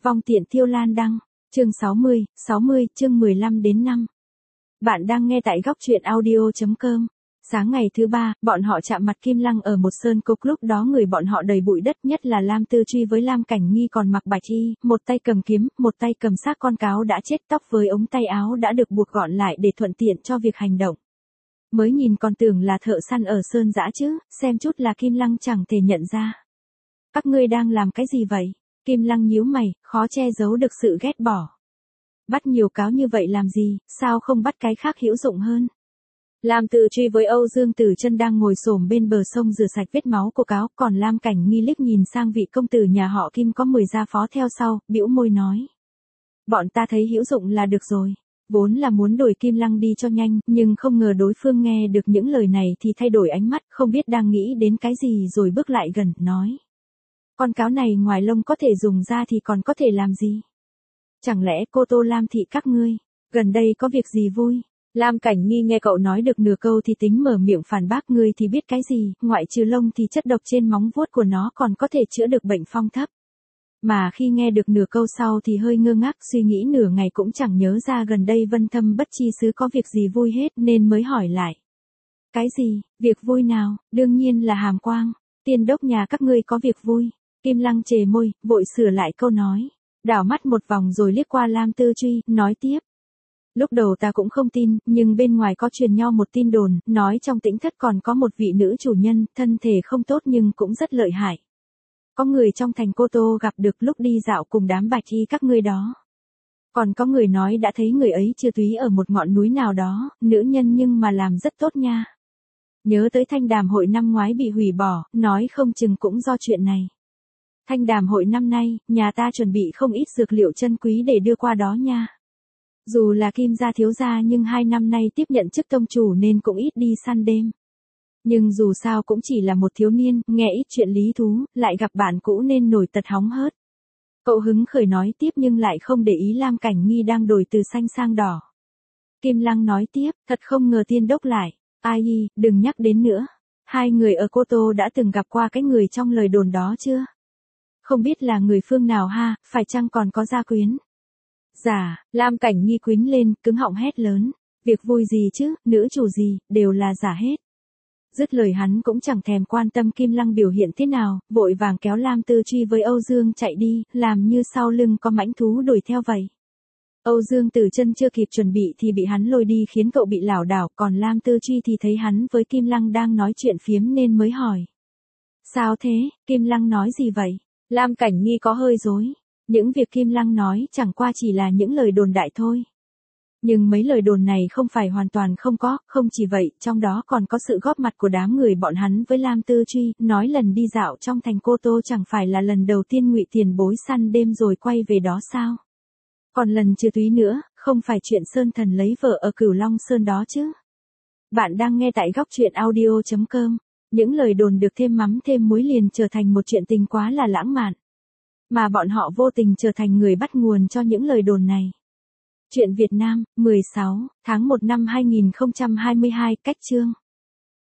Vong tiện Thiêu Lan đăng, chương 60, chương 15 đến 5. Bạn đang nghe tại góc truyện audio.com. Sáng ngày thứ ba, bọn họ chạm mặt Kim Lăng ở một sơn cốc, lúc đó người bọn họ đầy bụi đất, nhất là Lam Tư Truy với Lam Cảnh Nghi còn mặc bạch y, một tay cầm kiếm, một tay cầm xác con cáo đã chết, tóc với ống tay áo đã được buộc gọn lại để thuận tiện cho việc hành động. Mới nhìn còn tưởng là thợ săn ở sơn dã chứ, xem chút là Kim Lăng chẳng thể nhận ra. Các ngươi đang làm cái gì vậy? Kim Lăng nhíu mày, khó che giấu được sự ghét bỏ. Bắt nhiều cáo như vậy làm gì, sao không bắt cái khác hữu dụng hơn? Lam Tư Truy với Âu Dương Tử Chân đang ngồi xổm bên bờ sông rửa sạch vết máu của cáo, còn Lam Cảnh Nghi liếc nhìn sang vị công tử nhà họ Kim có 10 gia phó theo sau, bĩu môi nói. Bọn ta thấy hữu dụng là được rồi. Vốn là muốn đuổi Kim Lăng đi cho nhanh, nhưng không ngờ đối phương nghe được những lời này thì thay đổi ánh mắt, không biết đang nghĩ đến cái gì rồi bước lại gần, nói. Con cáo này ngoài lông có thể dùng ra thì còn có thể làm gì? Chẳng lẽ cô Tô Lam thị các ngươi, gần đây có việc gì vui? Lam Cảnh Nghi nghe cậu nói được nửa câu thì tính mở miệng phản bác, ngươi thì biết cái gì, ngoại trừ lông thì chất độc trên móng vuốt của nó còn có thể chữa được bệnh phong thấp. Mà khi nghe được nửa câu sau thì hơi ngơ ngác, suy nghĩ nửa ngày cũng chẳng nhớ ra gần đây Vân Thâm Bất Chi Xứ có việc gì vui hết nên mới hỏi lại. Cái gì, việc vui nào? Đương nhiên là Hàm Quang, tiên đốc nhà các ngươi có việc vui. Kim Lăng chề môi, vội sửa lại câu nói. Đảo mắt một vòng rồi liếc qua Lam Tư Truy, nói tiếp. Lúc đầu ta cũng không tin, nhưng bên ngoài có truyền nhau một tin đồn, nói trong Tĩnh Thất còn có một vị nữ chủ nhân, thân thể không tốt nhưng cũng rất lợi hại. Có người trong thành Cô Tô gặp được lúc đi dạo cùng đám bạch y các ngươi đó. Còn có người nói đã thấy người ấy chưa túy ở một ngọn núi nào đó, nữ nhân nhưng mà làm rất tốt nha. Nhớ tới thanh đàm hội năm ngoái bị hủy bỏ, nói không chừng cũng do chuyện này. Thanh đàm hội năm nay, nhà ta chuẩn bị không ít dược liệu chân quý để đưa qua đó nha. Dù là Kim gia thiếu gia nhưng 2 năm nay tiếp nhận chức tông chủ nên cũng ít đi săn đêm. Nhưng dù sao cũng chỉ là một thiếu niên, nghe ít chuyện lý thú, lại gặp bạn cũ nên nổi tật hóng hớt. Cậu hứng khởi nói tiếp nhưng lại không để ý Lam Cảnh Nghi đang đổi từ xanh sang đỏ. Kim Lăng nói tiếp, thật không ngờ tiên đốc lại. Ai, đừng nhắc đến nữa. Hai người ở Cô Tô đã từng gặp qua cái người trong lời đồn đó chưa? Không biết là người phương nào ha, phải chăng còn có gia quyến? Giả, Lam Cảnh Nghi quýnh lên, cứng họng hét lớn. Việc vui gì chứ, nữ chủ gì, đều là giả hết. Dứt lời hắn cũng chẳng thèm quan tâm Kim Lăng biểu hiện thế nào, vội vàng kéo Lam Tư Truy với Âu Dương chạy đi, làm như sau lưng có mãnh thú đuổi theo vậy. Âu Dương Tử Chân chưa kịp chuẩn bị thì bị hắn lôi đi khiến cậu bị lảo đảo, còn Lam Tư Truy thì thấy hắn với Kim Lăng đang nói chuyện phiếm nên mới hỏi. Sao thế, Kim Lăng nói gì vậy? Lam Cảnh Nghi có hơi rối. Những việc Kim Lăng nói chẳng qua chỉ là những lời đồn đại thôi. Nhưng mấy lời đồn này không phải hoàn toàn không có, không chỉ vậy, trong đó còn có sự góp mặt của đám người bọn hắn với Lam Tư Truy, nói lần đi dạo trong thành Cô Tô chẳng phải là lần đầu tiên Ngụy Tiền Bối săn đêm rồi quay về đó sao? Còn lần chưa túy nữa, không phải chuyện Sơn Thần lấy vợ ở Cửu Long Sơn đó chứ? Bạn đang nghe tại góc truyện audio.com. Những lời đồn được thêm mắm thêm muối liền trở thành một chuyện tình quá là lãng mạn. Mà bọn họ vô tình trở thành người bắt nguồn cho những lời đồn này. Truyện Việt Nam, 16, tháng 1 năm 2022, cách chương.